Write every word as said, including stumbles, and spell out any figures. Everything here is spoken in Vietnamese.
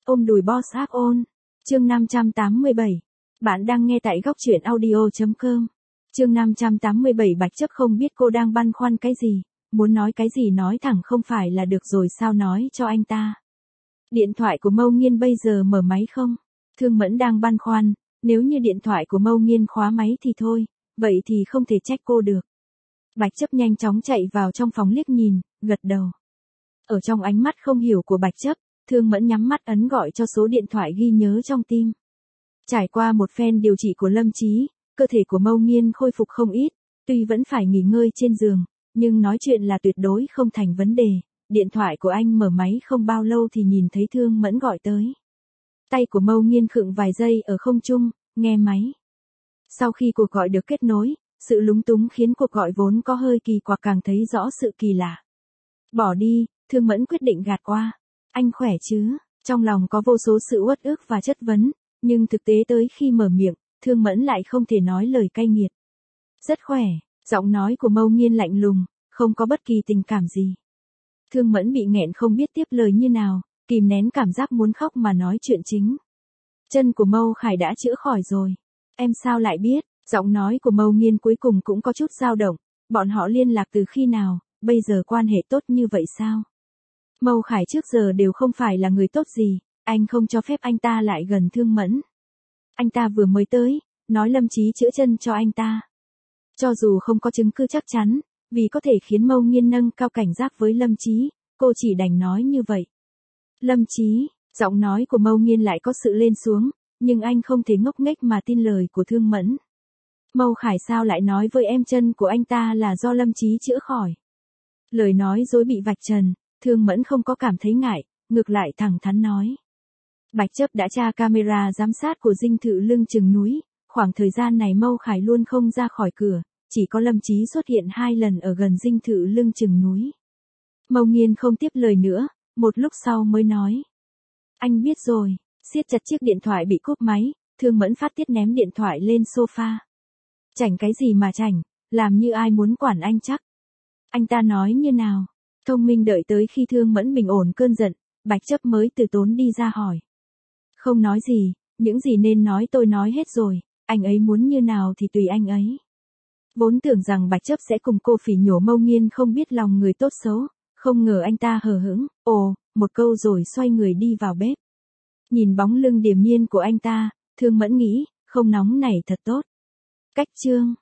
Ôm đùi boss áp ôn. Chương năm trăm tám mươi bảy. Bạn đang nghe tại góc truyện audio.com. Chương năm trăm tám mươi bảy. Bạch Chấp không biết cô đang băn khoăn cái gì, muốn nói cái gì nói thẳng không phải là được rồi sao, nói cho anh ta. Điện thoại của Mâu Nghiên bây giờ mở máy không? Thương Mẫn đang băn khoăn, nếu như điện thoại của Mâu Nghiên khóa máy thì thôi, vậy thì không thể trách cô được. Bạch Chấp nhanh chóng chạy vào trong phòng liếc nhìn, gật đầu. Ở trong ánh mắt không hiểu của Bạch Chấp, Thương Mẫn nhắm mắt ấn gọi cho số điện thoại ghi nhớ trong tim. Trải qua một phen điều trị của Lâm Chí, cơ thể của Mâu Nghiên khôi phục không ít, tuy vẫn phải nghỉ ngơi trên giường, nhưng nói chuyện là tuyệt đối không thành vấn đề. Điện thoại của anh mở máy không bao lâu thì nhìn thấy Thương Mẫn gọi tới. Tay của Mâu Nghiên khựng vài giây ở không trung, nghe máy. Sau khi cuộc gọi được kết nối, sự lúng túng khiến cuộc gọi vốn có hơi kỳ quặc càng thấy rõ sự kỳ lạ. Bỏ đi, Thương Mẫn quyết định gạt qua. Anh khỏe chứ? Trong lòng có vô số sự uất ức và chất vấn, nhưng thực tế tới khi mở miệng, Thương Mẫn lại không thể nói lời cay nghiệt. Rất khỏe, giọng nói của Mâu Nghiên lạnh lùng, không có bất kỳ tình cảm gì. Thương Mẫn bị nghẹn không biết tiếp lời như nào, kìm nén cảm giác muốn khóc mà nói chuyện chính. Chân của Mâu Khải đã chữa khỏi rồi. Em sao lại biết? Giọng nói của Mâu Nghiên cuối cùng cũng có chút dao động. Bọn họ liên lạc từ khi nào, bây giờ quan hệ tốt như vậy sao? Mâu Khải trước giờ đều không phải là người tốt gì, anh không cho phép anh ta lại gần Thương Mẫn. Anh ta vừa mới tới, nói Lâm Chí chữa chân cho anh ta. Cho dù không có chứng cứ chắc chắn, vì có thể khiến Mâu Nghiên nâng cao cảnh giác với Lâm Chí, cô chỉ đành nói như vậy. Lâm Chí, giọng nói của Mâu Nghiên lại có sự lên xuống, nhưng anh không thể ngốc nghếch mà tin lời của Thương Mẫn. Mâu Khải sao lại nói với em chân của anh ta là do Lâm Chí chữa khỏi? Lời nói dối bị vạch trần, Thương Mẫn không có cảm thấy ngại, ngược lại thẳng thắn nói. Bạch Chấp đã tra camera giám sát của dinh thự lưng chừng núi, khoảng thời gian này Mâu Khải luôn không ra khỏi cửa, chỉ có Lâm Chí xuất hiện hai lần ở gần dinh thự lưng chừng núi. Mâu Nghiên không tiếp lời nữa, một lúc sau mới nói. Anh biết rồi, siết chặt chiếc điện thoại bị cúp máy, Thương Mẫn phát tiết ném điện thoại lên sofa. Chảnh cái gì mà chảnh, làm như ai muốn quản anh chắc. Anh ta nói như nào? Thông minh đợi tới khi Thương Mẫn bình ổn cơn giận, Bạch Chấp mới từ tốn đi ra hỏi. Không nói gì, những gì nên nói tôi nói hết rồi, anh ấy muốn như nào thì tùy anh ấy. Vốn tưởng rằng Bạch Chấp sẽ cùng cô phỉ nhổ Mâu Nghiên không biết lòng người tốt xấu, không ngờ anh ta hờ hững, ồ, một câu rồi xoay người đi vào bếp. Nhìn bóng lưng điềm nhiên của anh ta, Thương Mẫn nghĩ, không nóng này thật tốt. Cách chương.